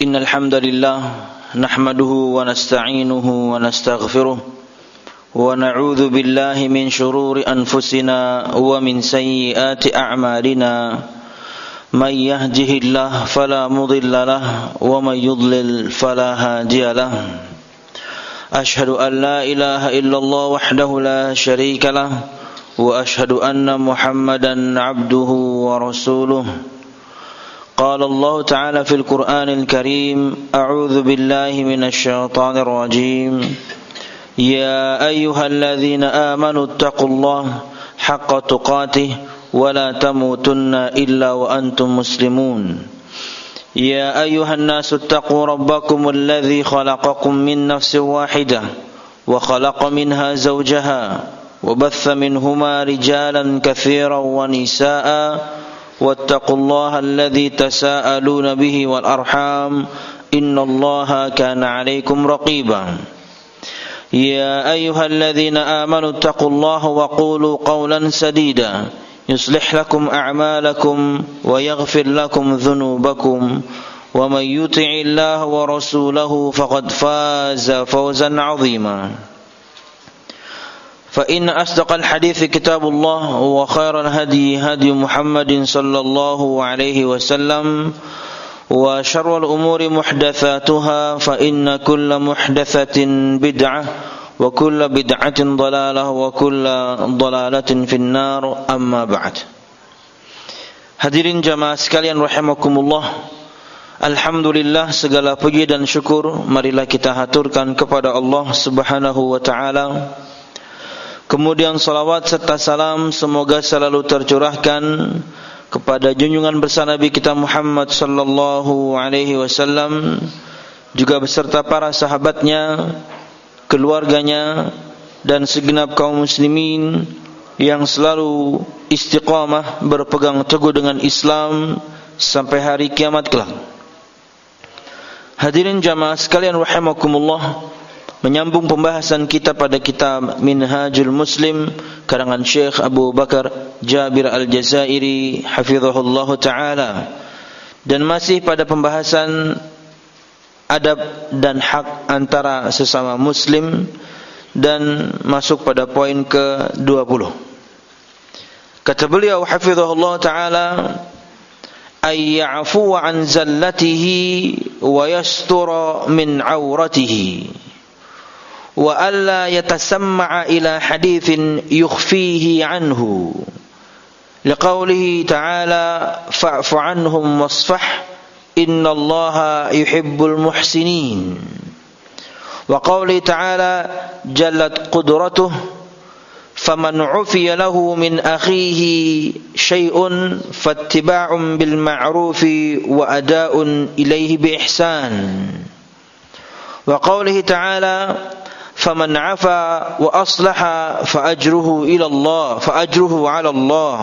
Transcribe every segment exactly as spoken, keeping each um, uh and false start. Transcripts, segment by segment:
إن الحمد لله نحمده ونستعينه ونستغفره ونعوذ بالله من شرور أنفسنا ومن سيئات أعمالنا من يهده الله فلا مضل له ومن يضلل فلا هادي له أشهد أن لا إله إلا الله وحده لا شريك له وأشهد أن محمدا عبده ورسوله قال الله تعالى في القرآن الكريم أعوذ بالله من الشيطان الرجيم يا أيها الذين آمنوا اتقوا الله حق تقاته ولا تموتن إلا وأنتم مسلمون يا أيها الناس اتقوا ربكم الذي خلقكم من نفس واحدة وخلق منها زوجها وبث منهما رجالا كثيرا ونساء واتقوا الله الذي تساءلون به والأرحام إن الله كان عليكم رقيبا يا أيها الذين آمنوا اتقوا الله وقولوا قولا سديدا يصلح لكم أعمالكم ويغفر لكم ذنوبكم ومن يطع الله ورسوله فقد فاز فوزا عظيما فإن أصدق الحديث كتاب الله وخير الهدي هدي محمد صلى الله عليه وسلم وشر الأمور محدثاتها فإن كل محدثة بدعة وكل بدعة ضلالة وكل ضلالة في النار أما بعد. Hadirin jamaah sekalian rahimakumullah, alhamdulillah segala puji dan syukur marilah kita haturkan kepada Allah Subhanahu wa taala. Kemudian salawat serta salam semoga selalu tercurahkan kepada junjungan besar Nabi kita Muhammad sallallahu alaihi wasallam, juga beserta para sahabatnya, keluarganya, dan segenap kaum muslimin yang selalu istiqamah berpegang teguh dengan Islam sampai hari kiamat kelak. Hadirin jamaah sekalian rahimakumullah, menyambung pembahasan kita pada kitab Minhajul Muslim karangan Syekh Abu Bakar Jabir Al-Jazairi hafizahullah ta'ala, dan masih pada pembahasan adab dan hak antara sesama muslim, dan masuk pada poin ke dua puluh. Kata beliau hafizahullah ta'ala, ay ya'fu an zallatihi wa yastura min auratihi wa alla yatasamma'a ila hadithin yukhfihi anhu liqaulihi ta'ala fa'fu anhum wasfah innallaha yuhibbul muhsinin wa qaulihi ta'ala jallat qudratuh faman 'ufiya lahu min akhihi syai'un fattiba'un bil ma'rufi wa ada'un ilaihi bi ihsan wa qaulihi ta'ala faman 'afa wa aslaha fa ajruhu ila Allah fa ajruhu 'ala Allah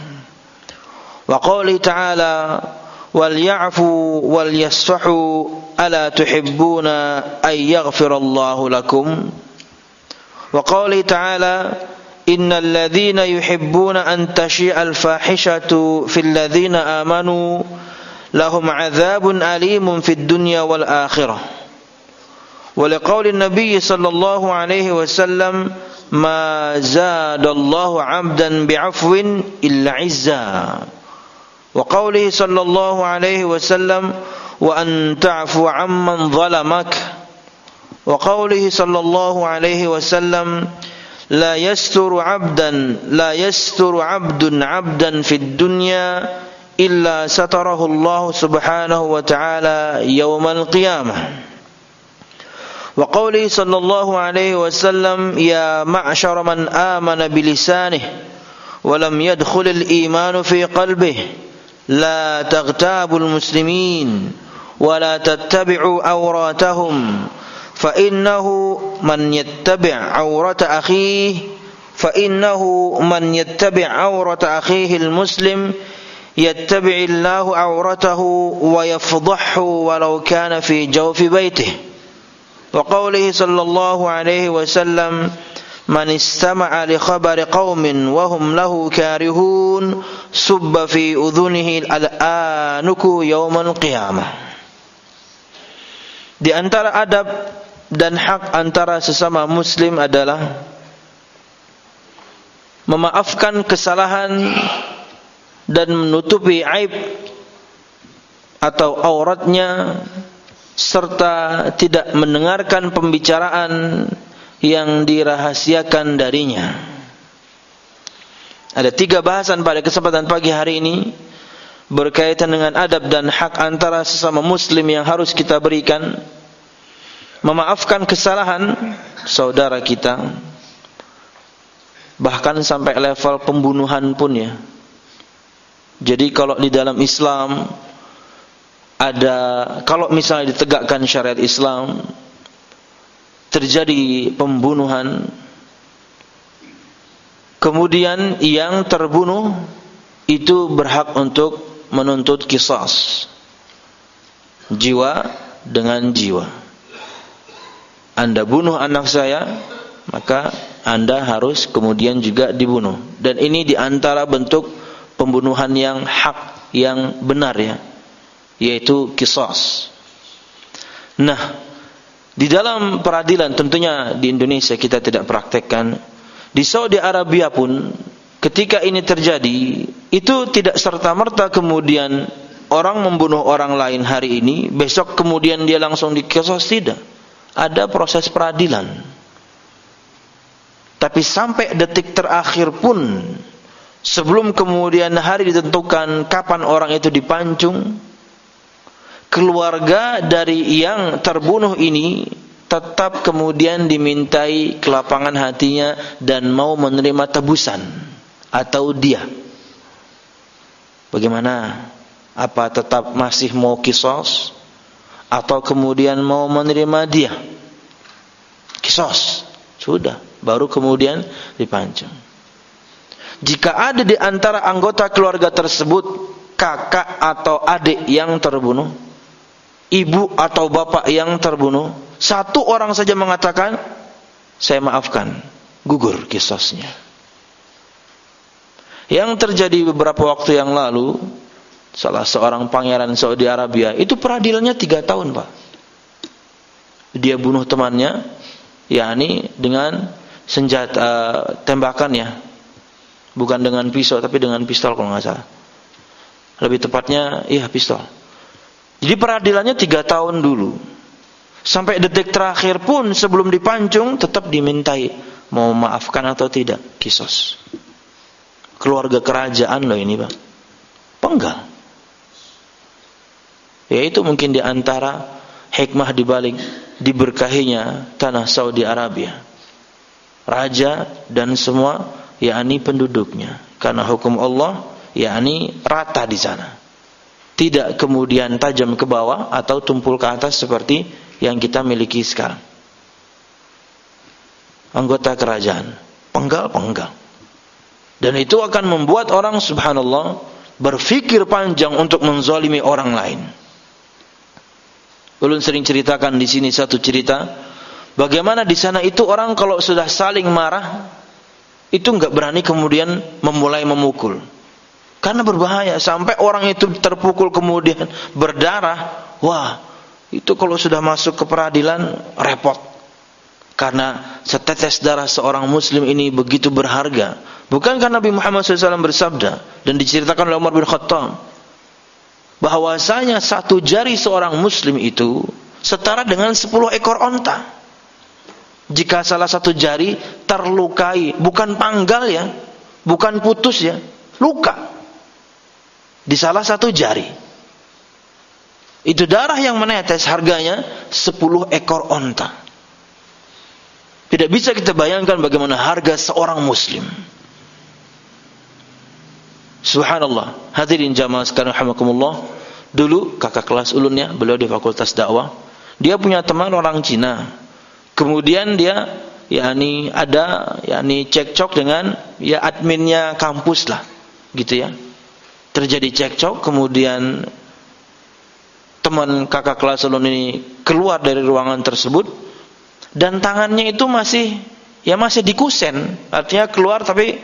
wa qawli ta'ala wal ya'fu wal yasfahu ala tuhibbuna ay yaghfira Allahu lakum wa qawli ta'ala innal ladhina yuhibbuna an tashi'a al fahishatu fil ladhina amanu lahum 'adzabun alimun fid dunya wal akhirah. ولقول النبي صلى الله عليه وسلم ما زاد الله عبدا بعفو إلا عزا وقوله صلى الله عليه وسلم وأن تعفو عمن ظلمك وقوله صلى الله عليه وسلم لا يستر عبدا لا يستر عبد عبدا في الدنيا إلا ستره الله سبحانه وتعالى يوم القيامة وقوله صلى الله عليه وسلم يا معشر من آمن بلسانه ولم يدخل الإيمان في قلبه لا تغتابوا المسلمين ولا تتبعوا عوراتهم فإنه من يتبع عورة أخيه فإنه من يتبع عورة أخيه المسلم يتبع الله عورته ويفضحه ولو كان في جوف بيته وقوله صلى الله عليه وسلم من استمع لخبر قوم وهم له كارهون سب في أذنه الآنك يوم القيامة. Di antara adab dan hak antara sesama muslim adalah memaafkan kesalahan dan menutupi aib atau auratnya, serta tidak mendengarkan pembicaraan yang dirahasiakan darinya. Ada tiga bahasan pada kesempatan pagi hari ini berkaitan dengan adab dan hak antara sesama muslim yang harus kita berikan. Memaafkan kesalahan saudara kita, bahkan sampai level pembunuhan pun ya. Jadi kalau di dalam Islam ada, kalau misalnya ditegakkan syariat Islam, terjadi pembunuhan, kemudian yang terbunuh itu berhak untuk menuntut qisas, jiwa dengan jiwa. Anda bunuh anak saya, maka Anda harus kemudian juga dibunuh. Dan ini diantara bentuk pembunuhan yang hak, yang benar ya, yaitu qisas. Nah, di dalam peradilan, tentunya di Indonesia kita tidak praktekkan. Di Saudi Arabia pun ketika ini terjadi, itu tidak serta-merta kemudian orang membunuh orang lain hari ini, besok kemudian dia langsung diqisas, tidak. Ada proses peradilan. Tapi sampai detik terakhir pun, sebelum kemudian hari ditentukan kapan orang itu dipancung, keluarga dari yang terbunuh ini tetap kemudian dimintai kelapangan hatinya dan mau menerima tebusan atau dia. Bagaimana? Apa tetap masih mau qisas atau kemudian mau menerima dia? Qisas. Sudah, baru kemudian dipancung. Jika ada di antara anggota keluarga tersebut kakak atau adik yang terbunuh, ibu atau bapak yang terbunuh, satu orang saja mengatakan saya maafkan, gugur qisasnya. Yang terjadi beberapa waktu yang lalu, salah seorang pangeran Saudi Arabia, itu peradilannya tiga tahun Pak. Dia bunuh temannya, yakni dengan senjata uh, tembakan ya, bukan dengan pisau tapi dengan pistol kalau nggak salah. Lebih tepatnya, iya pistol. Jadi peradilannya tiga tahun dulu. Sampai detik terakhir pun sebelum dipancung tetap dimintai mau maafkan atau tidak, qisas. Keluarga kerajaan loh ini Pak, penggal. Ya itu mungkin di antara hikmah dibalik diberkahinya tanah Saudi Arabia, raja dan semua yakni penduduknya, karena hukum Allah yakni rata di sana, tidak kemudian tajam ke bawah atau tumpul ke atas seperti yang kita miliki sekarang. Anggota kerajaan penggal-penggal. Dan itu akan membuat orang subhanallah berfikir panjang untuk menzalimi orang lain. Ulun sering ceritakan di sini satu cerita, bagaimana di sana itu orang kalau sudah saling marah itu enggak berani kemudian memulai memukul. Karena berbahaya, sampai orang itu terpukul kemudian berdarah. Wah, itu kalau sudah masuk ke peradilan repot. Karena setetes darah seorang muslim ini begitu berharga. Bukankah Nabi Muhammad shallallahu alaihi wasallam bersabda dan diceritakan oleh Umar bin Khattab bahwasanya satu jari seorang muslim itu setara dengan sepuluh ekor onta. Jika salah satu jari terlukai, bukan panggal ya, bukan putus ya, luka di salah satu jari, itu darah yang menetes harganya sepuluh ekor onta. Tidak bisa kita bayangkan bagaimana harga seorang muslim. Subhanallah. Hadirin jamaah sekalian rahimakumullah. Dulu kakak kelas ulunnya, beliau di fakultas dakwah, dia punya teman orang Cina. Kemudian dia yakni ada yakni cekcok dengan ya adminnya kampus lah, gitu ya. Terjadi cekcok, kemudian teman kakak kelas ulun ini keluar dari ruangan tersebut dan tangannya itu masih ya masih di kusen, artinya keluar tapi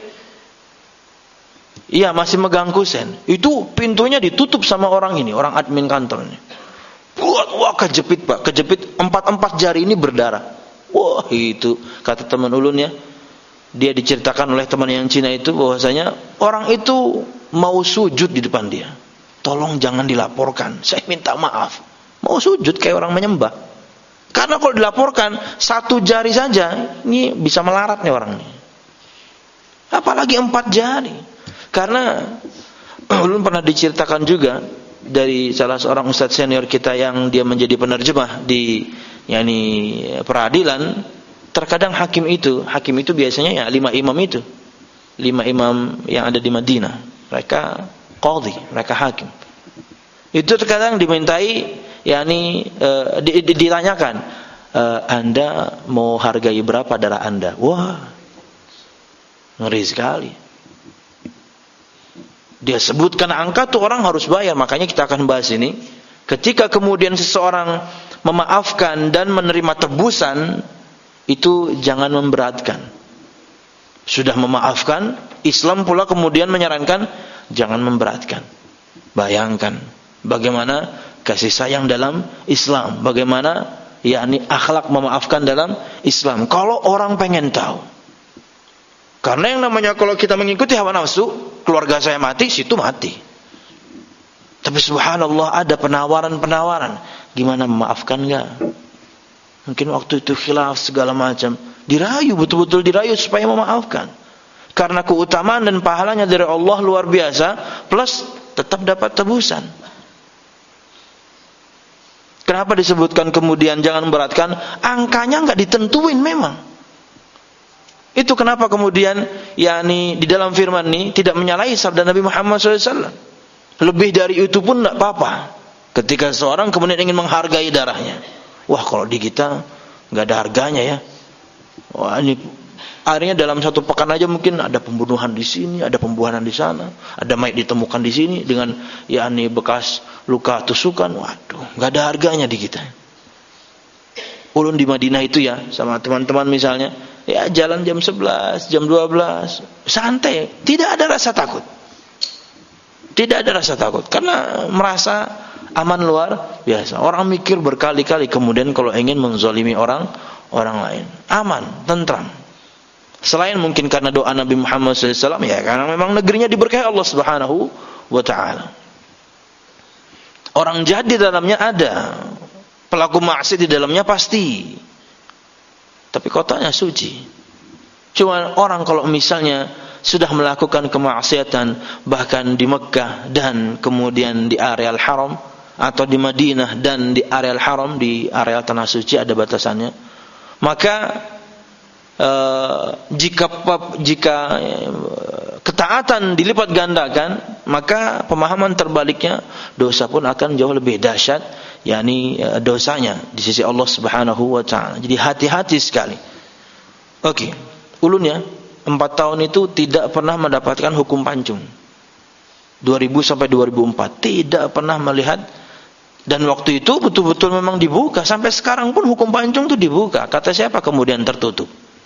iya masih megang kusen. Itu pintunya ditutup sama orang ini, orang admin kantornya. kuat, wah kejepit Pak, kejepit empat-empat jari ini berdarah. Wah itu, kata teman ulun ya, dia diceritakan oleh teman yang Cina itu bahwasanya orang itu mau sujud di depan dia. Tolong jangan dilaporkan, saya minta maaf. Mau sujud kayak orang menyembah. Karena kalau dilaporkan satu jari saja, ini bisa melarat nih orang ini. Apalagi empat jari. Karena ulun pernah diceritakan juga dari salah seorang ustadz senior kita yang dia menjadi penerjemah di yakni peradilan. Terkadang hakim itu, hakim itu biasanya ya lima imam itu, lima imam yang ada di Madinah. Mereka qadhi, mereka hakim. Itu terkadang dimintai, yakni e, di, di, ditanyakan, e, Anda mau hargai berapa darah Anda? Wah, ngeri sekali. Dia sebutkan angka tuh orang harus bayar. Makanya kita akan bahas ini. Ketika kemudian seseorang memaafkan dan menerima tebusan, itu jangan memberatkan. Sudah memaafkan, Islam pula kemudian menyarankan jangan memberatkan. Bayangkan bagaimana kasih sayang dalam Islam, bagaimana yakni akhlak memaafkan dalam Islam. Kalau orang pengen tahu, karena yang namanya kalau kita mengikuti hawa nafsu, keluarga saya mati, situ mati. Tapi subhanallah ada penawaran-penawaran, gimana memaafkan enggak? Mungkin waktu itu khilaf segala macam, dirayu, betul-betul dirayu supaya memaafkan. Karena keutamaan dan pahalanya dari Allah luar biasa, plus tetap dapat tebusan. Kenapa disebutkan kemudian jangan memberatkan? Angkanya enggak ditentuin memang. Itu kenapa kemudian yakni di dalam firman ini tidak menyalahi sabda Nabi Muhammad shallallahu alaihi wasallam. Lebih dari itu pun enggak apa-apa. Ketika seorang kemudian ingin menghargai darahnya. Wah kalau di kita nggak ada harganya ya. Wah ini akhirnya dalam satu pekan aja mungkin ada pembunuhan di sini, ada pembuahan di sana, ada mayat ditemukan di sini dengan yakni bekas luka tusukan. Waduh, nggak ada harganya di kita. Ulun di Madinah itu ya sama teman-teman misalnya, ya jalan jam sebelas, jam dua belas, santai, tidak ada rasa takut. Tidak ada rasa takut karena merasa aman luar biasa. Orang mikir berkali-kali kemudian kalau ingin menzalimi orang orang lain. Aman, tentram. Selain mungkin karena doa Nabi Muhammad shallallahu alaihi wasallam, ya karena memang negerinya diberkahi Allah Subhanahu wa taala. Orang jahat di dalamnya ada, pelaku maksiat di dalamnya pasti. Tapi kotanya suci. Cuma orang kalau misalnya sudah melakukan kemaksiatan bahkan di Mekah dan kemudian di areal haram, atau di Madinah dan di areal haram, di areal tanah suci ada batasannya, maka eh, jika jika ketaatan dilipat gandakan, maka pemahaman terbaliknya dosa pun akan jauh lebih dahsyat, yakni eh, dosanya di sisi Allah Subhanahu wa taala. Jadi hati-hati sekali. Oke, ulun ya, empat tahun itu tidak pernah mendapatkan hukum pancung. dua ribu sampai dua ribu empat tidak pernah melihat. Dan waktu itu betul-betul memang dibuka. Sampai sekarang pun hukum pancung itu dibuka. Kata siapa kemudian tertutup?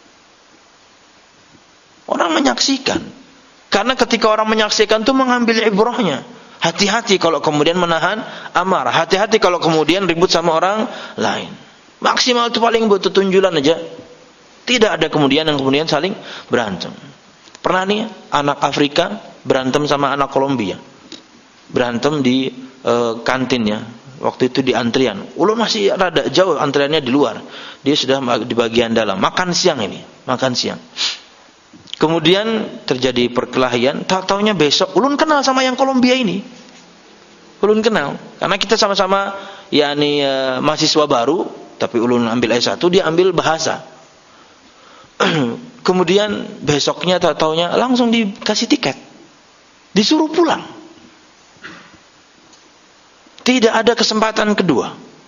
Orang menyaksikan. Karena ketika orang menyaksikan itu mengambil ibrahnya. Hati-hati kalau kemudian menahan amarah. Hati-hati kalau kemudian ribut sama orang lain. Maksimal itu paling butuh tunjulan aja. Tidak ada kemudian yang kemudian saling berantem. Pernah nih anak Afrika berantem sama anak Kolombia. Berantem di e, kantinnya. Waktu itu di antrian. Ulun masih rada jauh antriannya di luar. Dia sudah di bagian dalam. Makan siang ini. Makan siang. Kemudian terjadi perkelahian. Tak-taunya besok. Ulun kenal sama yang Kolombia ini. Ulun kenal. Karena kita sama-sama yakni e, mahasiswa baru. Tapi ulun ambil S satu. Dia ambil bahasa. Kemudian besoknya tak-taunya langsung dikasih tiket. Disuruh pulang. Tidak ada kesempatan kedua.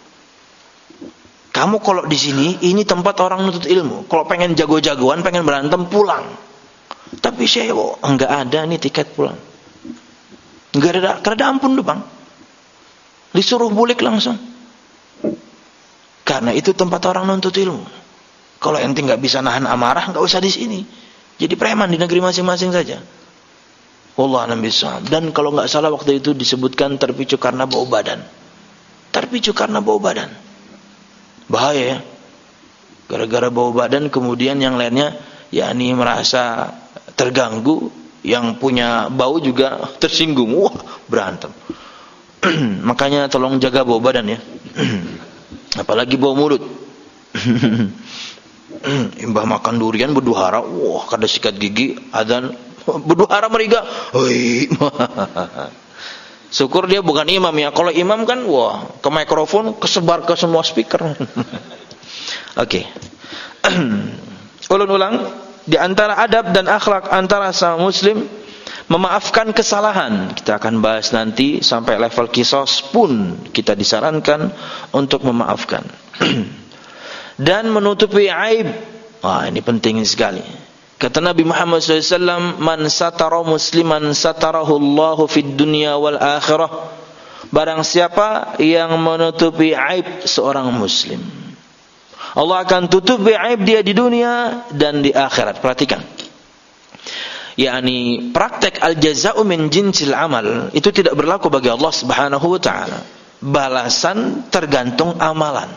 Kamu kalau di sini, ini tempat orang nuntut ilmu. Kalau pengen jago-jagoan, pengen berantem, pulang. Tapi saya, oh, enggak ada nih tiket pulang. Enggak ada, karena ampun tuh bang. Disuruh bulik langsung. Karena itu tempat orang nuntut ilmu. Kalau ente enggak bisa nahan amarah, enggak usah di sini. Jadi preman di negeri masing-masing saja. Wallahu a'lam bishawab. Dan kalau enggak salah waktu itu disebutkan terpicu karena bau badan. terpicu karena bau badan. Bahaya ya. Gara-gara bau badan kemudian yang lainnya yakni merasa terganggu, yang punya bau juga tersinggung. Wah, berantem. Makanya tolong jaga bau badan ya. Apalagi bau mulut. Imbah makan durian berduhara, wah kada sikat gigi, adzan berduhara meriga. Hoi. Syukur dia bukan imam ya. Kalau imam kan wah, ke mikrofon kesebar ke semua speaker. Oke. Okay. Ulun-ulang, di antara adab dan akhlak antara sama muslim memaafkan kesalahan. Kita akan bahas nanti sampai level kisos pun kita disarankan untuk memaafkan. Dan menutupi aib. Wah, ini penting sekali. Kata Nabi Muhammad shallallahu alaihi wasallam, "Man satara musliman satarahu Allahu fid dunya wal akhirah." Barang siapa yang menutupi aib seorang muslim, Allah akan tutupi aib dia di dunia dan di akhirat. Perhatikan. yakni praktek al-jaza'u min jinsil amal itu tidak berlaku bagi Allah Subhanahu wa taala. Balasan tergantung amalan.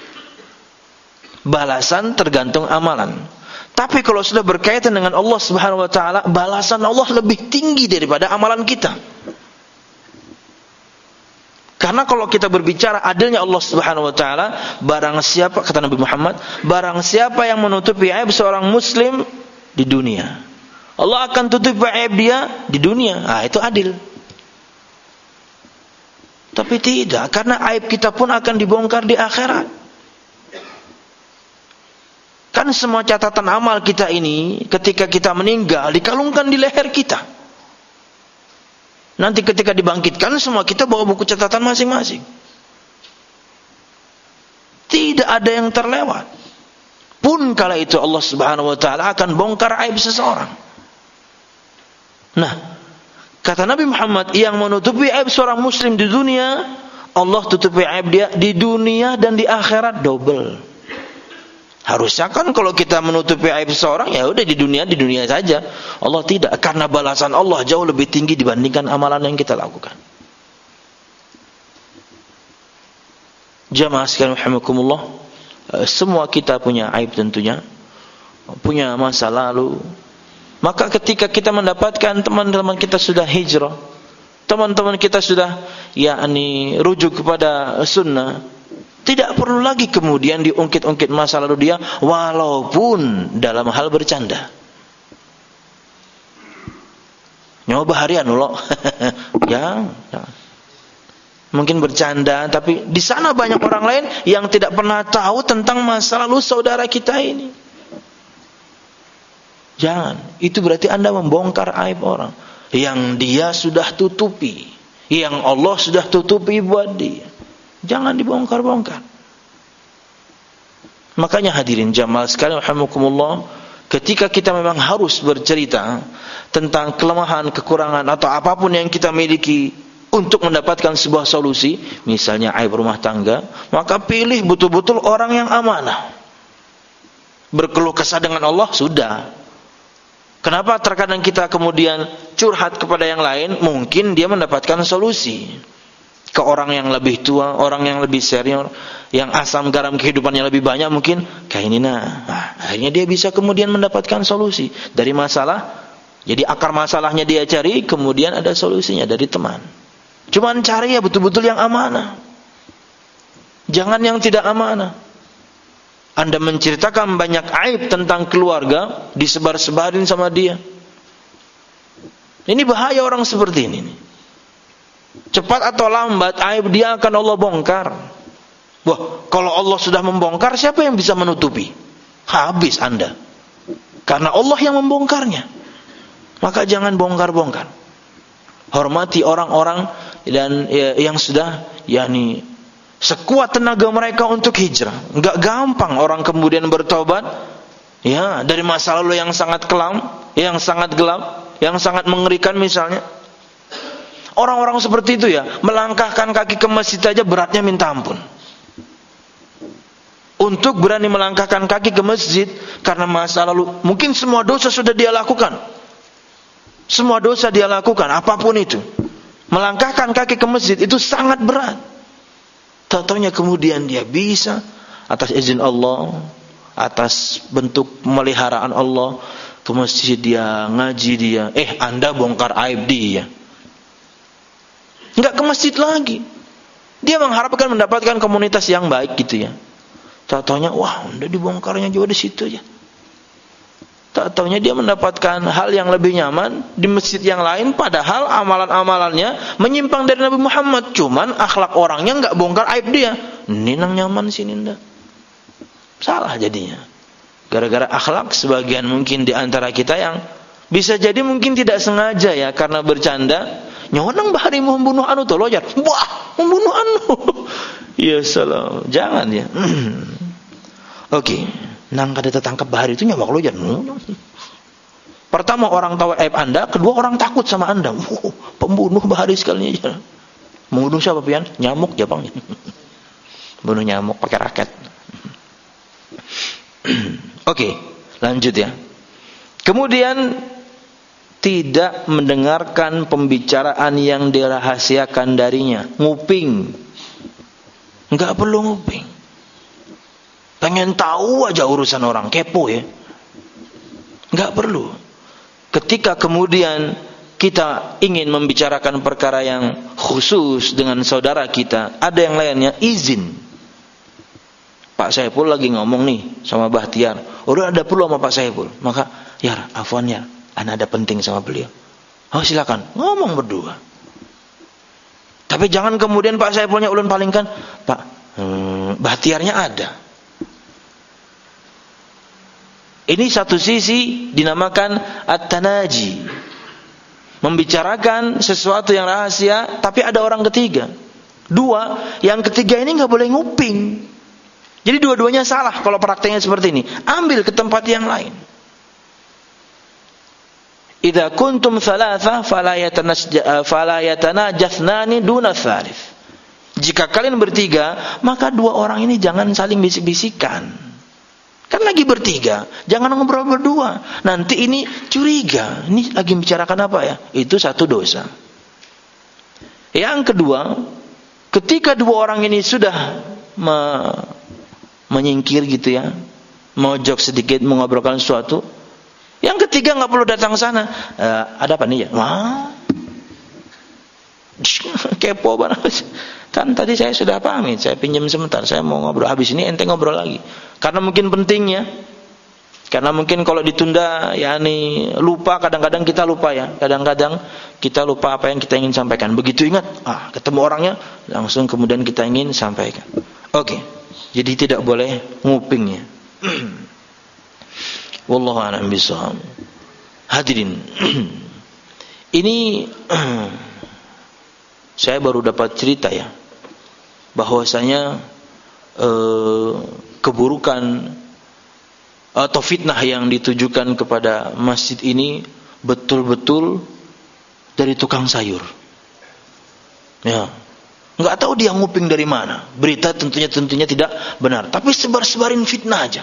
Balasan tergantung amalan. Tapi kalau sudah berkaitan dengan Allah Subhanahu wa taala, balasan Allah lebih tinggi daripada amalan kita. Karena kalau kita berbicara adilnya Allah Subhanahu wa taala, barang siapa, kata Nabi Muhammad, barang siapa yang menutupi aib seorang muslim di dunia, Allah akan tutupi aib dia di dunia. Ah, itu adil. Tapi tidak, karena aib kita pun akan dibongkar di akhirat. Kan semua catatan amal kita ini ketika kita meninggal dikalungkan di leher kita. Nanti ketika dibangkitkan semua kita bawa buku catatan masing-masing. Tidak ada yang terlewat. Pun kala itu Allah Subhanahu wa taala akan bongkar aib seseorang. Nah, kata Nabi Muhammad, yang menutupi aib seorang muslim di dunia, Allah tutupi aib dia di dunia dan di akhirat double. Harusnya kan kalau kita menutupi aib seseorang, ya udah di dunia di dunia saja. Allah tidak, karena balasan Allah jauh lebih tinggi dibandingkan amalan yang kita lakukan. Jamaah sekalian rahimakumullah, semua kita punya aib tentunya, punya masa lalu. Maka ketika kita mendapatkan teman-teman kita sudah hijrah, teman-teman kita sudah yakni rujuk kepada sunnah, tidak perlu lagi kemudian diungkit-ungkit masa lalu dia, walaupun dalam hal bercanda. Nyoba harian loh, ya, ya, mungkin bercanda, tapi di sana banyak orang lain yang tidak pernah tahu tentang masa lalu saudara kita ini. Jangan, itu berarti Anda membongkar aib orang yang dia sudah tutupi, yang Allah sudah tutupi buat dia. Jangan dibongkar-bongkar. Makanya hadirin jamaah sekalian rahimakumullah, ketika kita memang harus bercerita tentang kelemahan, kekurangan atau apapun yang kita miliki untuk mendapatkan sebuah solusi, misalnya aib rumah tangga, maka pilih betul-betul orang yang amanah. Berkeluh kesah dengan Allah sudah. Kenapa terkadang kita kemudian curhat kepada yang lain, mungkin dia mendapatkan solusi. Ke orang yang lebih tua, orang yang lebih senior, yang asam garam kehidupannya lebih banyak mungkin, kayak ini nah. nah. Akhirnya dia bisa kemudian mendapatkan solusi dari masalah. Jadi akar masalahnya dia cari, kemudian ada solusinya dari teman. Cuman cari ya betul-betul yang amanah. Jangan yang tidak amanah. Anda menceritakan banyak aib tentang keluarga, disebar-sebarin sama dia. Ini bahaya orang seperti ini. Cepat atau lambat aib dia akan Allah bongkar. Wah, kalau Allah sudah membongkar, siapa yang bisa menutupi? Habis Anda. Karena Allah yang membongkarnya. Maka jangan bongkar-bongkar. Hormati orang-orang dan ya, yang sudah yakni sekuat tenaga mereka untuk hijrah. Enggak gampang orang kemudian bertobat ya dari masa lalu yang sangat kelam, yang sangat gelap, yang sangat mengerikan misalnya. Orang-orang seperti itu ya, melangkahkan kaki ke masjid aja beratnya minta ampun. Untuk berani melangkahkan kaki ke masjid karena masa lalu, mungkin semua dosa sudah dia lakukan. Semua dosa dia lakukan, apapun itu. Melangkahkan kaki ke masjid itu sangat berat. Tak-taunya kemudian dia bisa atas izin Allah, atas bentuk pemeliharaan Allah, ke masjid dia, ngaji dia, eh Anda bongkar aib dia. Enggak ke masjid lagi. Dia mengharapkan mendapatkan komunitas yang baik gitu ya. Tak-taunya, wah Anda dibongkarnya juga di situ ya. Tak-taunya dia mendapatkan hal yang lebih nyaman di masjid yang lain, padahal amalan-amalannya menyimpang dari Nabi Muhammad. Cuman akhlak orangnya enggak bongkar aib dia. Ini nang nyaman sini ndak. Salah jadinya. Gara-gara akhlak sebagian mungkin di antara kita yang bisa jadi mungkin tidak sengaja ya, karena bercanda, nyonang bahari membunuh anu to lojar. Wah, membunuh anu. Ya salam. Jangan ya. Oke. Okay. Nang kada tertangkap bahari itu nyawa lojar. Pertama orang tahu aib Anda, kedua orang takut sama Anda. Wow, pembunuh bahari sekali aja. Membunuh siapa pian? Nyamuk Jepang. Bunuh nyamuk pakai raket. Oke, lanjut ya. Kemudian tidak mendengarkan pembicaraan yang dirahasiakan darinya, nguping. Enggak perlu nguping. Pengen tahu aja urusan orang, kepo ya. Enggak perlu. Ketika kemudian kita ingin membicarakan perkara yang khusus dengan saudara kita, ada yang lainnya, izin. Pak Saiful lagi ngomong nih sama Bahtiar. Udah ada perlu sama Pak Saiful. Maka, ya, afwan ya, ana ada penting sama beliau. Oh silakan, ngomong berdua. Tapi jangan kemudian Pak Saifulnya ulun palingkan, Pak, hmm, Bahtiarnya ada. Ini satu sisi dinamakan at-tanaji. Membicarakan sesuatu yang rahasia, tapi ada orang ketiga. Dua, yang ketiga ini nggak boleh nguping. Jadi dua-duanya salah kalau prakteknya seperti ini. Ambil ke tempat yang lain. Idza kuntum thalatha fala yatanajatsnani duna tsalits. Jika kalian bertiga, maka dua orang ini jangan saling bisik-bisikan. Kan lagi bertiga, jangan ngobrol berdua. Nanti ini curiga, ini lagi bicarakan apa ya? Itu satu dosa. Yang kedua, ketika dua orang ini sudah me menyingkir gitu ya, mojok sedikit mengobrolkan sesuatu, yang ketiga nggak perlu datang sana. E, ada apa nih ya? Wah, kepo banget. Kan tadi saya sudah pamit, saya pinjam sebentar, saya mau ngobrol. Habis ini ente ngobrol lagi. Karena mungkin pentingnya. Karena mungkin kalau ditunda, ya nih lupa. Kadang-kadang kita lupa ya. Kadang-kadang kita lupa apa yang kita ingin sampaikan. Begitu ingat, ah ketemu orangnya, langsung kemudian kita ingin sampaikan. Oke. Okay. Jadi tidak boleh ngupingnya. Wallahu a'lam bishawab. Hadirin. Ini saya baru dapat cerita ya, bahwasanya eh, keburukan atau fitnah yang ditujukan kepada masjid ini betul-betul dari tukang sayur. Ya, nggak tahu dia nguping dari mana. Berita tentunya tentunya tidak benar, tapi sebar-sebarin fitnah aja.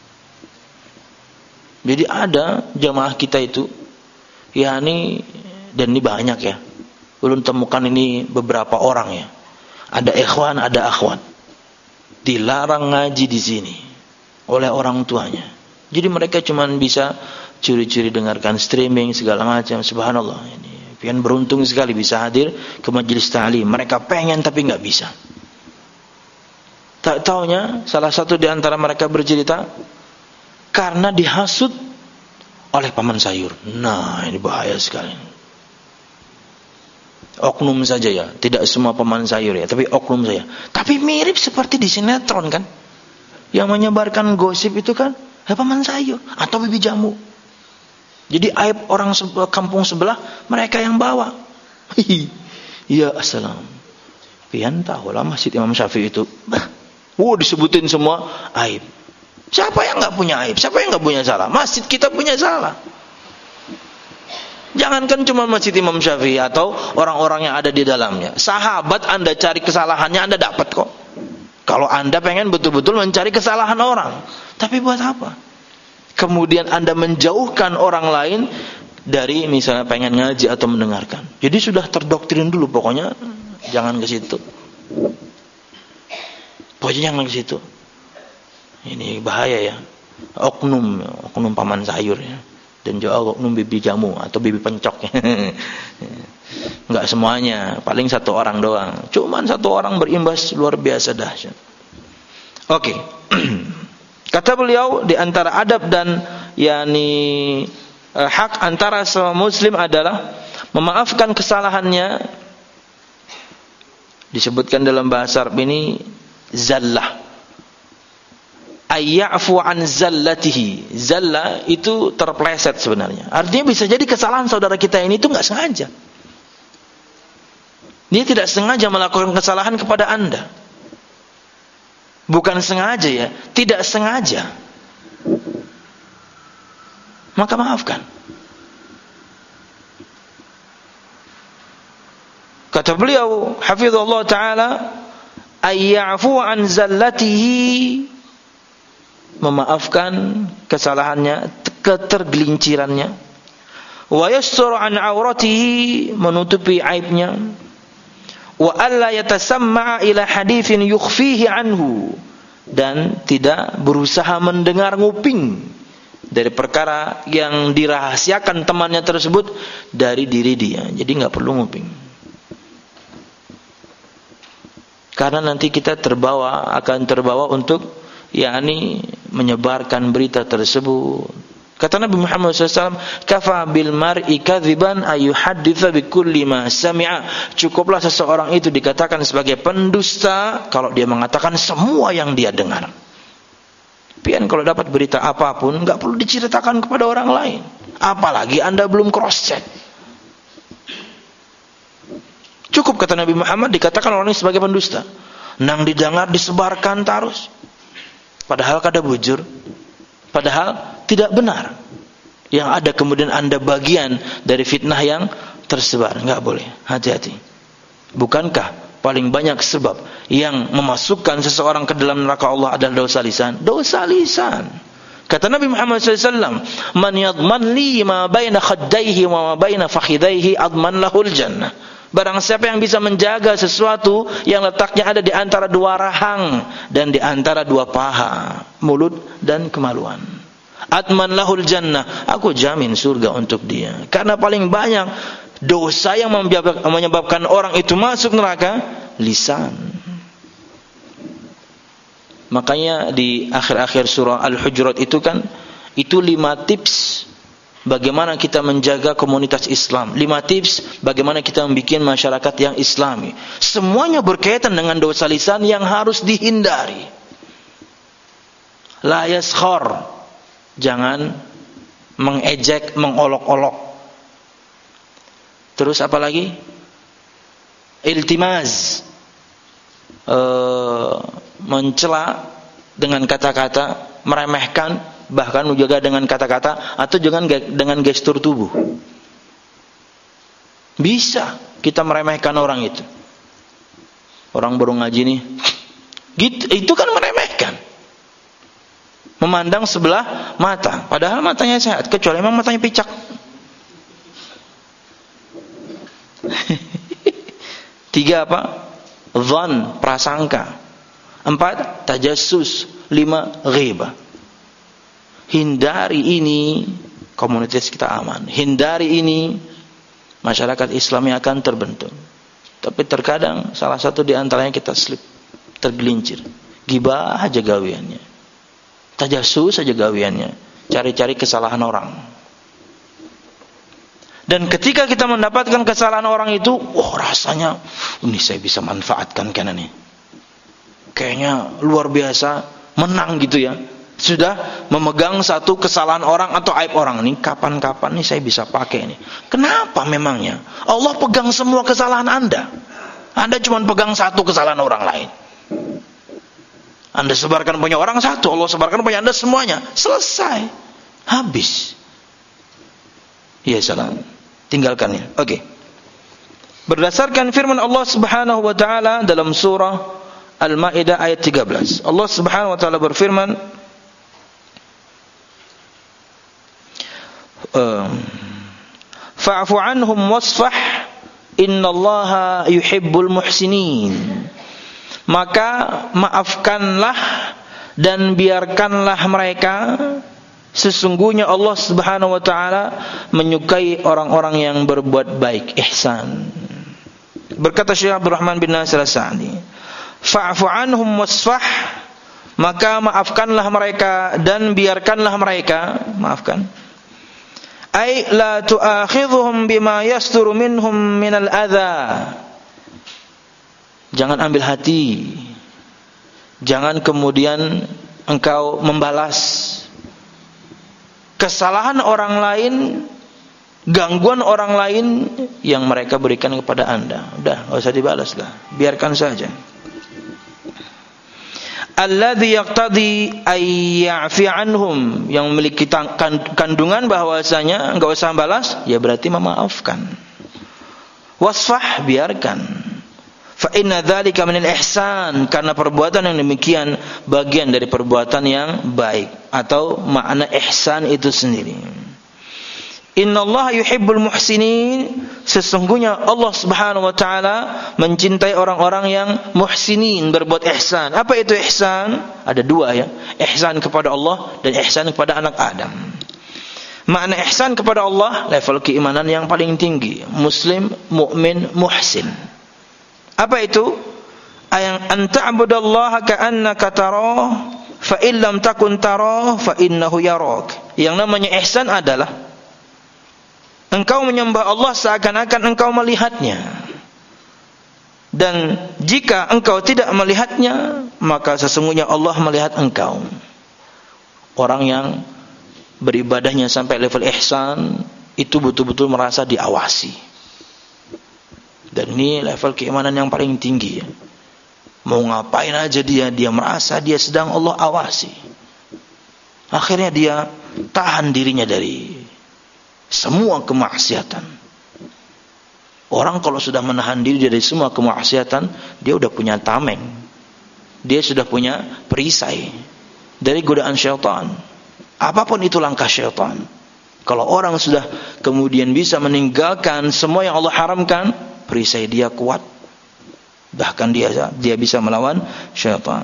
Jadi ada jamaah kita itu, ya ini dan ini banyak ya. Ulun temukan ini beberapa orang ya. Ada ikhwan, ada akhwat. Dilarang ngaji di sini oleh orang tuanya. Jadi mereka cuma bisa curi-curi dengarkan streaming segala macam. Subhanallah. Ini pian beruntung sekali bisa hadir ke majelis ta'lim. Mereka pengen tapi nggak bisa. Tak taunya salah satu di antara mereka bercerita karena dihasut oleh paman sayur. Nah, ini bahaya sekali. Oknum saja ya, tidak semua paman sayur ya, tapi oknum saja. Tapi mirip seperti di sinetron kan, yang menyebarkan gosip itu kan, ya paman sayur atau bibi jamu. Jadi aib orang sebelah, kampung sebelah mereka yang bawa. Iya assalam. Pian tahu lah Masjid Imam Syafi'i itu, wow disebutin semua aib. Siapa yang nggak punya aib? Siapa yang nggak punya salah? Masjid kita punya salah. Jangankan cuma Masjid Imam Syafi'i atau orang-orang yang ada di dalamnya. Sahabat Anda cari kesalahannya Anda dapat kok. Kalau Anda pengen betul-betul mencari kesalahan orang. Tapi buat apa? Kemudian Anda menjauhkan orang lain dari misalnya pengen ngaji atau mendengarkan. Jadi sudah terdoktrin dulu pokoknya jangan ke situ. Kau aja jangan ke situ. Ini bahaya ya. Oknum, oknum paman sayur ya. Dan juga oknum bibi jamu atau bibi pencok. Enggak semuanya, paling satu orang doang. Cuman satu orang berimbas luar biasa dahsyat. Oke. Okay. Kata beliau di antara adab dan yakni eh, hak antara seorang muslim adalah memaafkan kesalahannya. Disebutkan dalam bahasa Arab ini zallah. Ayyafu an zallatihi. Zalla itu terpleset sebenarnya. Artinya bisa jadi kesalahan saudara kita ini itu enggak sengaja. Dia tidak sengaja melakukan kesalahan kepada Anda. Bukan sengaja ya, tidak sengaja. Maka maafkan. Kata beliau, hafizallahu taala, ayyafu an zallatihi, memaafkan kesalahannya, ketergelincirannya. Wa yasturu an auratihi, menutupi aibnya. Wa alla yatasamma'a ila haditsin yukhfihi anhu, dan tidak berusaha mendengar nguping dari perkara yang dirahasiakan temannya tersebut dari diri dia. Jadi enggak perlu nguping. Karena nanti kita terbawa akan terbawa untuk yakni menyebarkan berita tersebut. Kata Nabi Muhammad shallallahu alaihi wasallam, kafa bil mar'i kadziban ayyuhadditsa bi kulli ma sami'a. Cukuplah seseorang itu dikatakan sebagai pendusta kalau dia mengatakan semua yang dia dengar. Pian kalau dapat berita apapun enggak perlu diceritakan kepada orang lain. Apalagi Anda belum cross check. Cukup kata Nabi Muhammad dikatakan orang ini sebagai pendusta. Nang didengar disebarkan terus. Padahal kada bujur. Padahal tidak benar. Yang ada kemudian Anda bagian dari fitnah yang tersebar. Enggak boleh. Hati-hati. Bukankah paling banyak sebab yang memasukkan seseorang ke dalam neraka Allah adalah dosa lisan? Dosa lisan. Kata Nabi Muhammad shallallahu alaihi wasallam, "Man yadman li ma baina khaddaihi wa ma baina fakhidaihi adman lahul jannah." Barang siapa yang bisa menjaga sesuatu yang letaknya ada di antara dua rahang dan di antara dua paha, mulut dan kemaluan. Atman lahul jannah, aku jamin surga untuk dia. Karena paling banyak dosa yang menyebabkan orang itu masuk neraka, lisan. Makanya di akhir-akhir surah Al-Hujurat itu kan, itu lima tips bagaimana kita menjaga komunitas Islam. Lima tips bagaimana kita membuat masyarakat yang Islami. Semuanya berkaitan dengan dosa lisan yang harus dihindari. La yaskhar, jangan mengejek, mengolok-olok. Terus apa lagi? Iltimaz, e, mencela dengan kata-kata, meremehkan, bahkan juga dengan kata-kata atau dengan dengan gestur tubuh. Bisa kita meremehkan orang itu. Orang baru ngaji nih, gitu, itu kan meremehkan. Memandang sebelah mata, padahal matanya sehat, kecuali memang matanya picak. Tiga apa? Dzan, prasangka. Empat, tajassus. Lima, ghibah. Hindari ini, komunitas kita aman. Hindari ini, masyarakat Islam yang akan terbentuk. Tapi terkadang salah satu di antaranya kita slip, tergelincir. Ghibah aja gawiannya. Tajassus aja gawiannya. Cari-cari kesalahan orang. Dan ketika kita mendapatkan kesalahan orang itu, wah rasanya, ini saya bisa manfaatkan karena nih. Kayaknya luar biasa, menang gitu ya. Sudah memegang satu kesalahan orang atau aib orang ini, kapan-kapan nih saya bisa pakai ini. Kenapa memangnya? Allah pegang semua kesalahan Anda. Anda cuma pegang satu kesalahan orang lain. Anda sebarkan punya orang satu, Allah sebarkan punya Anda semuanya. Selesai. Habis. Ya salam. Tinggalkannya. Oke. Okay. Berdasarkan firman Allah Subhanahu wa taala dalam surah Al-Maidah ayat tiga belas. Allah Subhanahu wa taala berfirman, fa'fu anhum wasfah innallaha yuhibbul muhsinin. maka maafkanlah dan biarkanlah mereka, sesungguhnya Allah Subhanahu wa taala menyukai orang-orang yang berbuat baik, ihsan. Berkata Syekh Abdul Rahman bin Nasir As-Sa'di, fa'fu anhum wasfah, maka maafkanlah mereka dan biarkanlah mereka, maafkan. Ai la tu'akhidhuhum bima yasturu minhum minal adza. Jangan ambil hati. Jangan kemudian engkau membalas kesalahan orang lain, gangguan orang lain yang mereka berikan kepada Anda. Udah, enggak usah dibalas lah. Biarkan saja. Alladzi yaqtadi ay ya'fi anhum, yang memiliki kandungan bahwasanya enggak usah balas, ya berarti memaafkan. Wasfah, biarkan. Fa inna dzalika minal ihsan, karena perbuatan yang demikian bagian dari perbuatan yang baik, atau makna ihsan itu sendiri. Innallaha yuhibbul muhsinin, sesungguhnya Allah Subhanahu wa taala mencintai orang-orang yang muhsinin, berbuat ihsan. Apa itu ihsan? Ada dua ya, ihsan kepada Allah dan ihsan kepada anak Adam. Makna ihsan kepada Allah, level keimanan yang paling tinggi, muslim, mukmin, muhsin. Apa itu? Ayang anta'budallaha ka'annaka tarah, fa in lam takun tarah fa innahu yarak. Yang namanya ihsan adalah engkau menyembah Allah seakan-akan engkau melihatnya. Dan jika engkau tidak melihatnya, maka sesungguhnya Allah melihat engkau. Orang yang beribadahnya sampai level ihsan itu betul-betul merasa diawasi. Dan ini level keimanan yang paling tinggi ya. Mau ngapain aja dia, dia merasa dia sedang Allah awasi. Akhirnya dia tahan dirinya dari semua kemaksiatan. Orang kalau sudah menahan diri dari semua kemaksiatan, dia udah punya tameng. Dia sudah punya perisai dari godaan syaitan. Apapun itu langkah syaitan. Kalau orang sudah kemudian bisa meninggalkan semua yang Allah haramkan, perisai dia kuat, bahkan dia dia bisa melawan syaitan.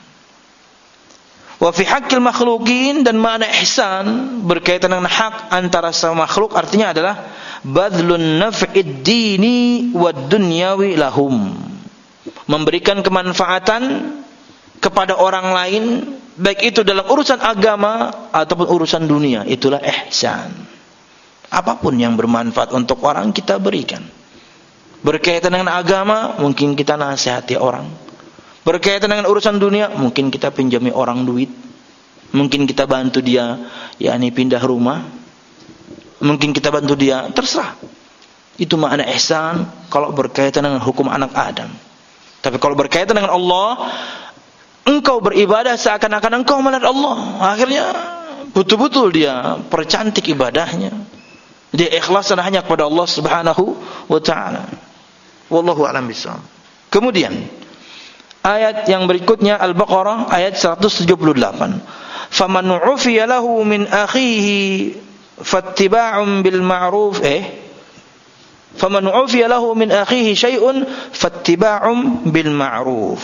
Wa fi haqqil makhluqin, dan makna ihsan berkaitan dengan hak antara sama makhluk, artinya adalah badlun naf'id dini wad dunyawi lahum, memberikan kemanfaatan kepada orang lain, baik itu dalam urusan agama ataupun urusan dunia, itulah ihsan. Apapun yang bermanfaat untuk orang kita berikan. Berkaitan dengan agama, mungkin kita nasihati orang. Berkaitan dengan urusan dunia, mungkin kita pinjami orang duit. Mungkin kita bantu dia, yakni pindah rumah. Mungkin kita bantu dia, terserah. Itu makna ihsan kalau berkaitan dengan hukum anak Adam. Tapi kalau berkaitan dengan Allah, engkau beribadah seakan-akan engkau melihat Allah. Akhirnya betul-betul dia percantik ibadahnya. Dia ikhlas hanya kepada Allah Subhanahu wa taala. Wallahu a'lam bishawab. Kemudian ayat yang berikutnya Al-Baqarah ayat seratus tujuh puluh delapan. Faman 'ufiya lahu min akhihi fattiba'un bil ma'ruf eh faman 'ufiya lahu min akhihi syai'un fattiba'un bil ma'ruf.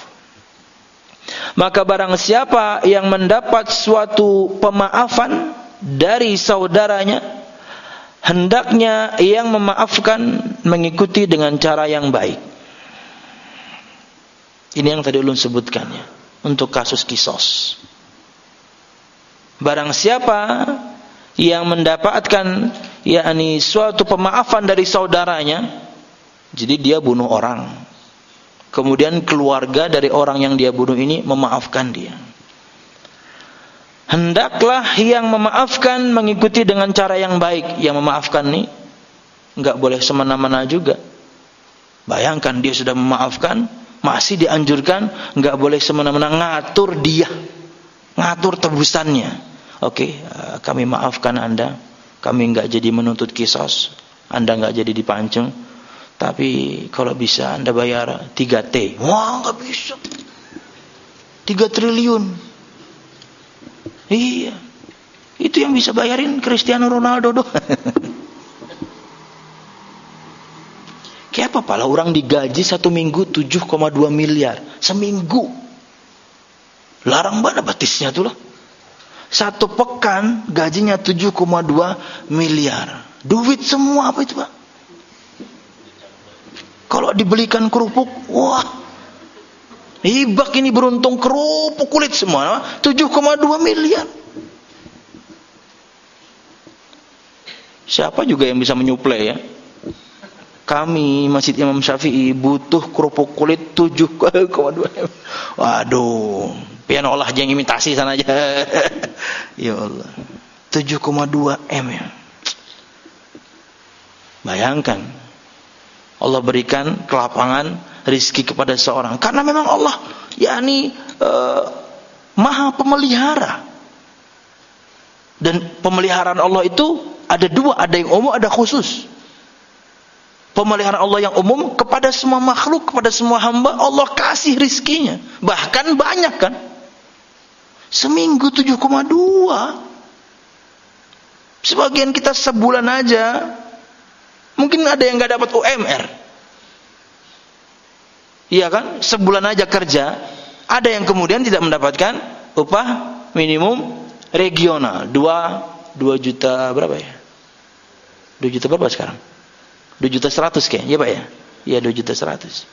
Maka barang siapa yang mendapat suatu pemaafan dari saudaranya, hendaknya yang memaafkan mengikuti dengan cara yang baik. Ini yang tadi ulun sebutkan ya, untuk kasus kisos. Barang siapa yang mendapatkan yakni suatu pemaafan dari saudaranya, jadi dia bunuh orang, kemudian keluarga dari orang yang dia bunuh ini memaafkan dia, hendaklah yang memaafkan mengikuti dengan cara yang baik. Yang memaafkan nih enggak boleh semena-mena juga. Bayangkan dia sudah memaafkan, masih dianjurkan enggak boleh semena-mena ngatur dia, ngatur tebusannya. Oke, kami maafkan Anda, kami enggak jadi menuntut kisos, Anda enggak jadi dipancung, tapi kalau bisa Anda bayar tiga T. Wah, enggak bisa. tiga triliun. Iya, itu yang bisa bayarin Cristiano Ronaldo doh. Kayak apa pala orang digaji satu minggu tujuh koma dua miliar seminggu. Larang banget batisnya tuh lah. Satu pekan gajinya tujuh koma dua miliar. Duit semua apa itu, Pak? Kalau dibelikan kerupuk, wah. Hibak ini beruntung kerupuk kulit semua, tujuh koma dua miliar. Siapa juga yang bisa menyuplai ya? Kami Masjid Imam Syafi'i butuh kerupuk kulit tujuh koma dua. Waduh, pian olah aja yang imitasi sana aja. Ya Allah. tujuh koma dua M ya. Bayangkan. Allah berikan kelapangan rizki kepada seorang. Karena memang Allah yakni uh, Maha pemelihara. Dan pemeliharaan Allah itu ada dua, ada yang umum, ada khusus. Pemeliharaan Allah yang umum kepada semua makhluk, kepada semua hamba, Allah kasih rizkinya. Bahkan banyak kan. Seminggu tujuh koma dua. Sebagian kita sebulan aja. Mungkin ada yang gak dapat U M R. Iya kan? Sebulan aja kerja. Ada yang kemudian tidak mendapatkan upah minimum regional. Dua, dua juta berapa ya? Dua juta berapa sekarang? Dua juta seratus kayaknya, ya Pak ya? Iya, dua juta seratus.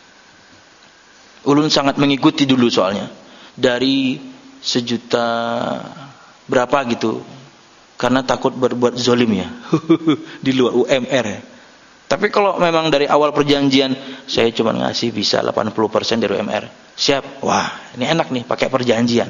Ulun sangat mengikuti dulu soalnya. Dari sejuta berapa gitu. Karena takut berbuat zolim ya. Di luar U M R ya. Tapi kalau memang dari awal perjanjian, saya cuma ngasih bisa delapan puluh persen dari U M R. Siap. Wah, ini enak nih pakai perjanjian.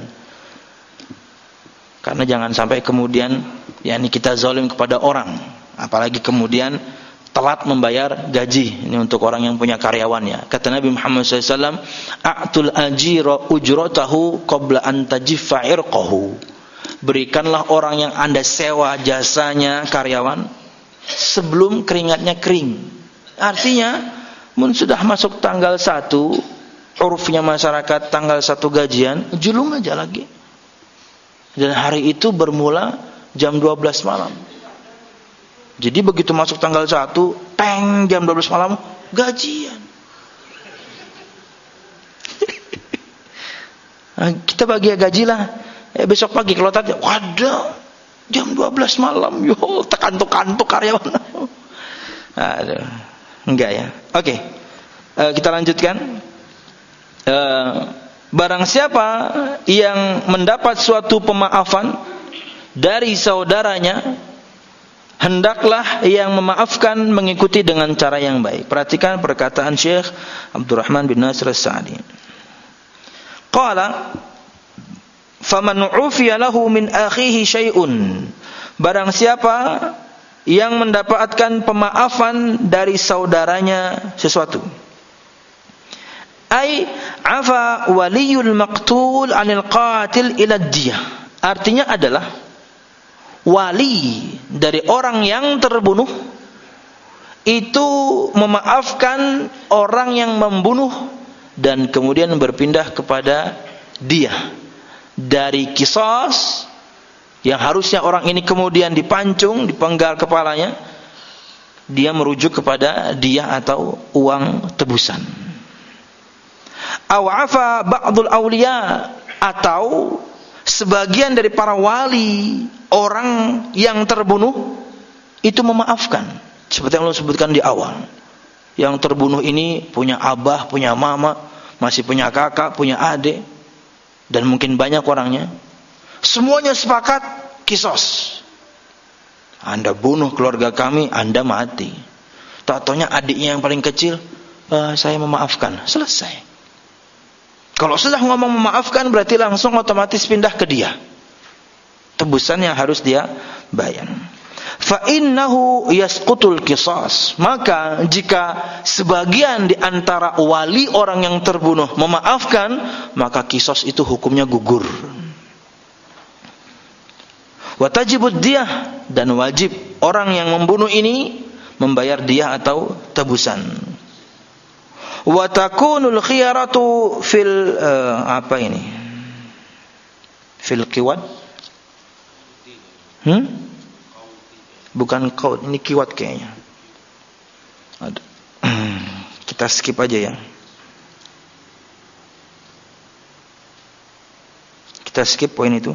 Karena jangan sampai kemudian yakni kita zalim kepada orang, apalagi kemudian telat membayar gaji. Ini untuk orang yang punya karyawannya. Kata Nabi Muhammad shallallahu alaihi wasallam, "A'tul ajira ujratahu qabla an tajiffa 'irqahu." Berikanlah orang yang Anda sewa jasanya karyawan sebelum keringatnya kering. Artinya, mun sudah masuk tanggal satu, urufnya masyarakat tanggal satu gajian, julung aja lagi. Dan hari itu bermula jam dua belas malam. Jadi begitu masuk tanggal satu, teng jam dua belas malam, gajian. Nah, kita bagi gaji lah. Eh, besok pagi kalau tadi, waduh, jam dua belas malam, yo, tekantuk-kantuk karyawan. Aduh, enggak ya. Oke, uh, kita lanjutkan. Uh, barang siapa yang mendapat suatu pemaafan dari saudaranya, hendaklah yang memaafkan mengikuti dengan cara yang baik. Perhatikan perkataan Syekh Abdurrahman bin Nasir As-Sa'di. Qala faman ufiya lahu min akhihi syai'un, barang siapa yang mendapatkan pemaafan dari saudaranya sesuatu, ai afa waliyul maqtul anil qatil ila diyah, artinya adalah wali dari orang yang terbunuh itu memaafkan orang yang membunuh dan kemudian berpindah kepada diyah. Dari qisas yang harusnya orang ini kemudian dipancung, dipenggal kepalanya, dia merujuk kepada diyah atau uang tebusan. Aw afa ba'dul awliya, atau sebagian dari para wali orang yang terbunuh itu memaafkan. Seperti yang Allah sebutkan di awal. Yang terbunuh ini punya abah, punya mama, masih punya kakak, punya adik, dan mungkin banyak orangnya. Semuanya sepakat kisos. Anda bunuh keluarga kami, Anda mati. Tak-taunya adiknya yang paling kecil, e, saya memaafkan. Selesai. Kalau sudah ngomong memaafkan, berarti langsung otomatis pindah ke dia. Tebusan yang harus dia bayar. Fa innahu yasqutul qisas, maka jika sebagian di antara wali orang yang terbunuh memaafkan, maka qisas itu hukumnya gugur. Wa tajibud diyah, dan wajib orang yang membunuh ini membayar diyah atau tebusan. Wa takunul khiyaratu fil uh, apa ini? Fil qiwad? Hmm? Bukan qaud, ini kiwat kayaknya. Ada. Kita skip aja ya. Kita skip poin itu.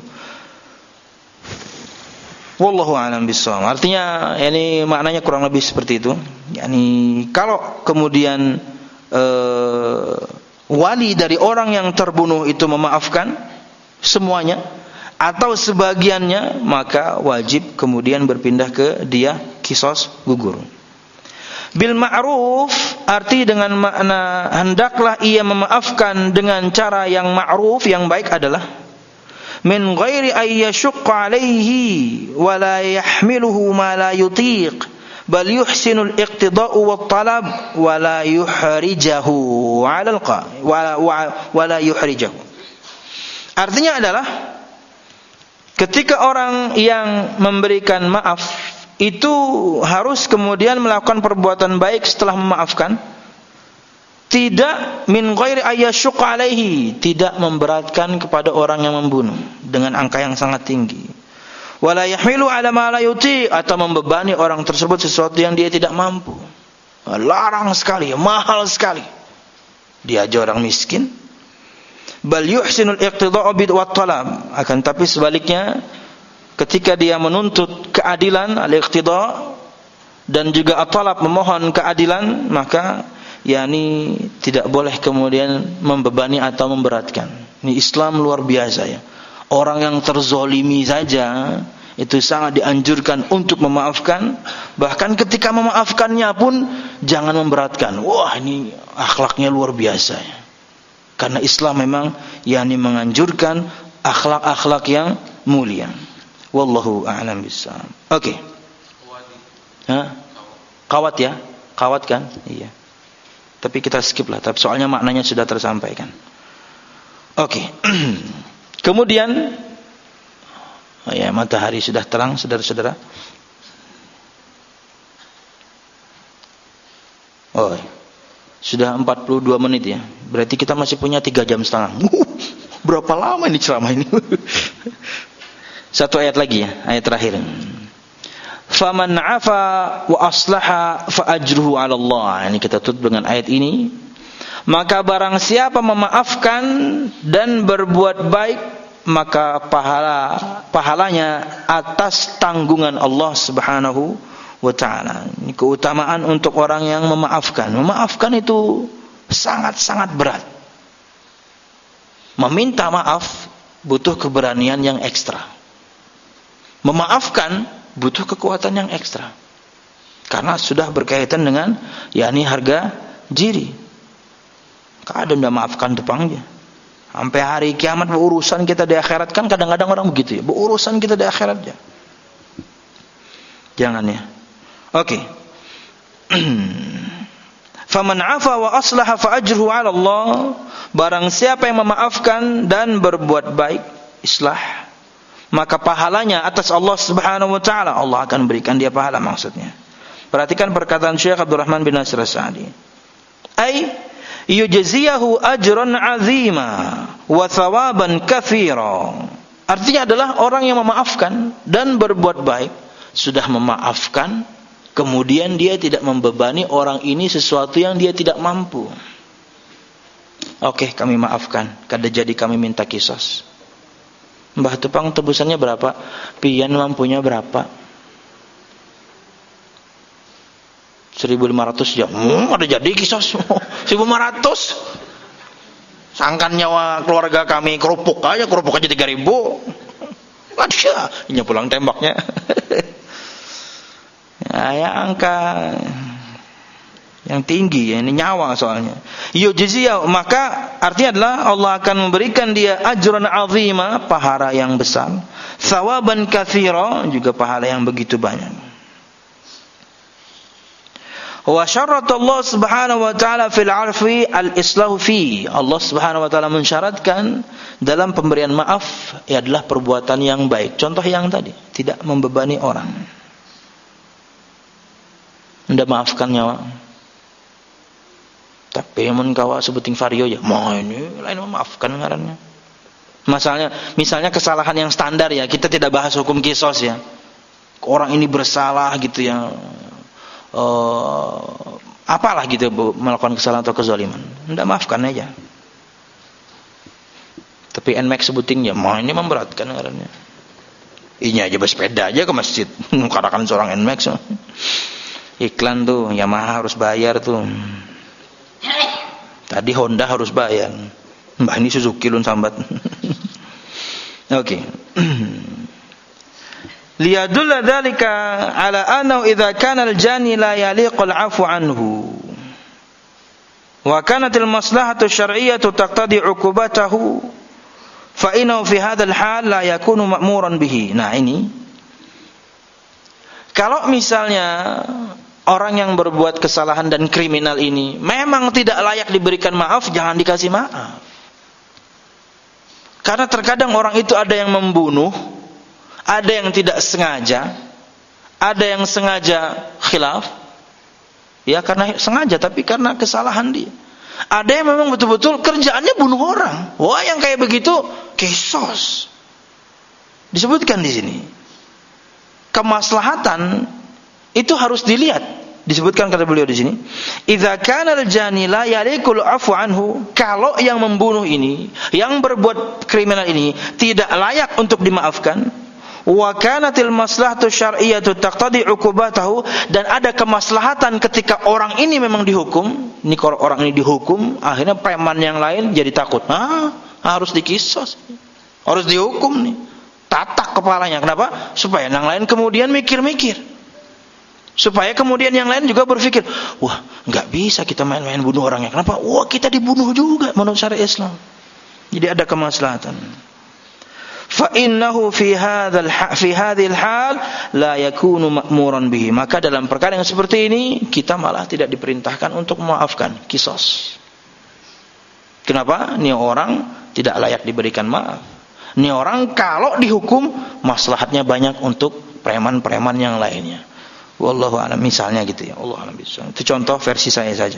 Wallahu a'lam bishawab. Artinya ini maknanya kurang lebih seperti itu. Yani kalau kemudian uh, wali dari orang yang terbunuh itu memaafkan semuanya atau sebagiannya, maka wajib kemudian berpindah ke dia qisas gugur. Bil ma'ruf arti dengan makna hendaklah ia memaafkan dengan cara yang ma'ruf, yang baik adalah min ghairi ay yashqa alaihi wa la yahmiluhu ma la yutiq bal yuhsinu al-iqtida'u wat talab wa la yuhrijahu 'ala al-qa wa la yuhrijahu. Artinya adalah ketika orang yang memberikan maaf itu harus kemudian melakukan perbuatan baik setelah memaafkan, tidak min ghairi ayyashqa alaihi, tidak memberatkan kepada orang yang membunuh dengan angka yang sangat tinggi, wala yahmilu ala ma la yuti, atau membebani orang tersebut sesuatu yang dia tidak mampu. Larang sekali, mahal sekali. Dia aja orang miskin. Bal yuhsinul iqtida'u bid wa talab, akan tapi sebaliknya ketika dia menuntut keadilan, al-iqtida' dan juga at-talab, memohon keadilan, maka yakni tidak boleh kemudian membebani atau memberatkan. Ini Islam luar biasa ya. Orang yang terzolimi saja itu sangat dianjurkan untuk memaafkan. Bahkan ketika memaafkannya pun jangan memberatkan. Wah, ini akhlaknya luar biasa ya. Karena Islam memang yakni menganjurkan akhlak-akhlak yang mulia. Wallahu a'lam bishawab. Oke. Okay. Hah? Kawat ya? Kawat kan? Iya. Tapi kita skip lah, tapi soalnya maknanya sudah tersampaikan. Oke. Okay. Kemudian oh ya, matahari sudah terang, saudara-saudara. Oh, sudah empat puluh dua menit ya. Berarti kita masih punya tiga jam setengah. Uh, berapa lama ini ceramah ini? Satu ayat lagi ya, ayat terakhir. Faman 'afa wa aslaha fa ajruhu 'ala Allah. Ini kita tutup dengan ayat ini. Maka barang siapa memaafkan dan berbuat baik, maka pahala pahalanya atas tanggungan Allah Subhanahu wa taala. Ini keutamaan untuk orang yang memaafkan. Memaafkan itu sangat-sangat berat. Meminta maaf butuh keberanian yang ekstra. Memaafkan butuh kekuatan yang ekstra. Karena sudah berkaitan dengan yakni harga diri. Kadang tidak maafkan tepangnya. Sampai hari kiamat berurusan kita di akhirat, kan kadang-kadang orang begitu ya. Berurusan kita di akhirat ya. Jangan ya. Oke. Okay. Faman 'afa wa aslaha fa ajruhu 'ala Allah. Barang siapa yang memaafkan dan berbuat baik, islah, maka pahalanya atas Allah Subhanahu wa taala. Allah akan berikan dia pahala maksudnya. Perhatikan perkataan Syekh Abdul Rahman bin Nasir As-Sa'di. Ai yujziyahu ajran 'azima wa thawaban katsira. Artinya adalah orang yang memaafkan dan berbuat baik, sudah memaafkan, kemudian dia tidak membebani orang ini sesuatu yang dia tidak mampu. Oke, kami maafkan, kada jadi kami minta qisas. Mbah Tupang tebusannya berapa? Pian mampunya berapa? seribu lima ratus ya. Hmm, ada jadi qisas. seribu lima ratus. Sangkan nyawa keluarga kami kerupuk aja, kerupuk aja tiga ribu. Waduh, ini pulang tembaknya. Ya, ya angka yang tinggi ya, ini nyawa soalnya. Yujziyah, maka artinya adalah Allah akan memberikan dia ajran azima, pahala yang besar, thawaban katsira, juga pahala yang begitu banyak. Wa syarat Allah Subhanahu wa taala fil 'arfi al-islahu fi. Allah Subhanahu wa taala mensyaratkan dalam pemberian maaf ya adalah perbuatan yang baik. Contoh yang tadi, tidak membebani orang. Anda maafkan nyawa. Tapi mun kawa sebuting vario ya, mau ini lain memaafkan ngarannya. Misalnya, misalnya kesalahan yang standar ya, kita tidak bahas hukum qisas ya. Orang ini bersalah gitu ya. Uh, apalah gitu melakukan kesalahan atau kezaliman, tidak maafkan aja. Tapi N Max sebutingnya, mau ini memberatkan karena ini aja bersepeda aja ke masjid, katakan seorang N Max. Iklan tuh Yamaha harus bayar tuh. Tadi Honda harus bayar. Mbak ini Suzuki lun sambat. Oke. Liyadulla dzalika ala annahu idza kana al-jani la yaliqu al-'afwu anhu wa kanat al-maslahatu syar'iyyatu taqtadi 'uqubatahu fa innahu fi hadzal hal la yakunu ma'muran bihi. Nah, ini kalau misalnya orang yang berbuat kesalahan dan kriminal ini memang tidak layak diberikan maaf, jangan dikasih maaf. Karena terkadang orang itu ada yang membunuh, ada yang tidak sengaja, ada yang sengaja khilaf, ya karena sengaja tapi karena kesalahan dia. Ada yang memang betul-betul kerjaannya bunuh orang. Wah, yang kayak begitu kisos. Disebutkan di sini. Kemaslahatan itu harus dilihat. Disebutkan kata beliau di sini, idza kana al-jani la yalikul afu anhu, kalau yang membunuh ini, yang berbuat kriminal ini tidak layak untuk dimaafkan, wa kanatil maslahatu syar'iyyatu taqtadi 'uqubatahu, dan ada kemaslahatan ketika orang ini memang dihukum, ini kalau orang ini dihukum, akhirnya preman yang lain jadi takut. Ah, harus dikisos. Harus dihukum nih. Tatak kepalanya. Kenapa? Supaya yang lain kemudian mikir-mikir. Supaya kemudian yang lain juga berpikir, wah, enggak bisa kita main-main bunuh orangnya. Kenapa? Wah, kita dibunuh juga menurut syariat Islam. Jadi ada kemaslahatan. Fa innahu fi hadzal fi hadhil hal la yakunu ma'muran bihi. Maka dalam perkara yang seperti ini kita malah tidak diperintahkan untuk memaafkan, kisos. Kenapa? Ini orang tidak layak diberikan maaf. Ini orang kalau dihukum maslahatnya banyak untuk preman-preman yang lainnya. Wallahu a'lam, misalnya gitu ya. Allah a'lam bishawab. Itu contoh versi saya saja.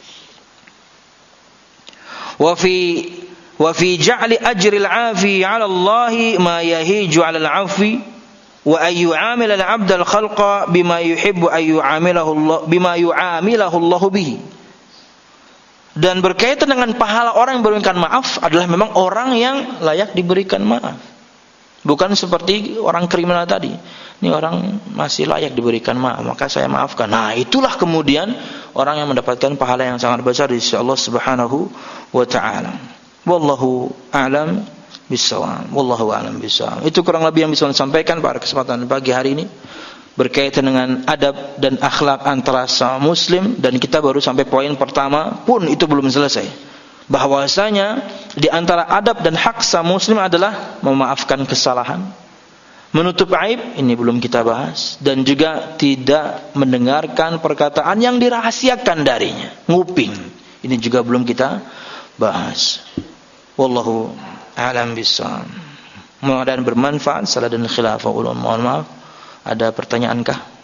Wa fi wa fi ja'li ajril 'afi 'ala Allah ma yahiju 'ala al-'afwi wa ay yu'amila al-'abd al-khalqa bima yuhibbu ay yu'amilahu Allah bima yu'amilahu Allah bihi. Dan berkaitan dengan pahala orang yang memberikan maaf adalah memang orang yang layak diberikan maaf. Bukan seperti orang kriminal tadi. Ini orang masih layak diberikan maaf, maka saya maafkan. Nah, itulah kemudian orang yang mendapatkan pahala yang sangat besar di sisi Allah Subhanahu wa taala. Wallahu a'lam bishawab. Wallahu a'lam bishawab. Itu kurang lebih yang bisa saya sampaikan pada kesempatan pagi hari ini berkaitan dengan adab dan akhlak antara sama muslim, dan kita baru sampai poin pertama pun itu belum selesai. Bahwasanya di antara adab dan hak sama muslim adalah memaafkan kesalahan, menutup aib, ini belum kita bahas, dan juga tidak mendengarkan perkataan yang dirahasiakan darinya, nguping, ini juga belum kita bahas. Wallahu a'lam bishawab. Mudah-mudahan bermanfaat. Salah dan khilaf ulun, mohon maaf. Ada pertanyaankah?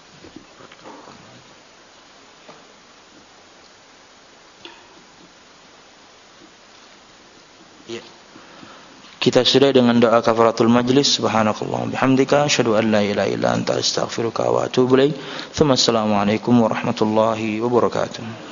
Ya. Kita sudah dengan doa kafaratul majlis. Subhanakallah bihamdika asyhadu an la ilaha illa anta astaghfiruka wa atubu ilaik. Assalamualaikum warahmatullahi wabarakatuh.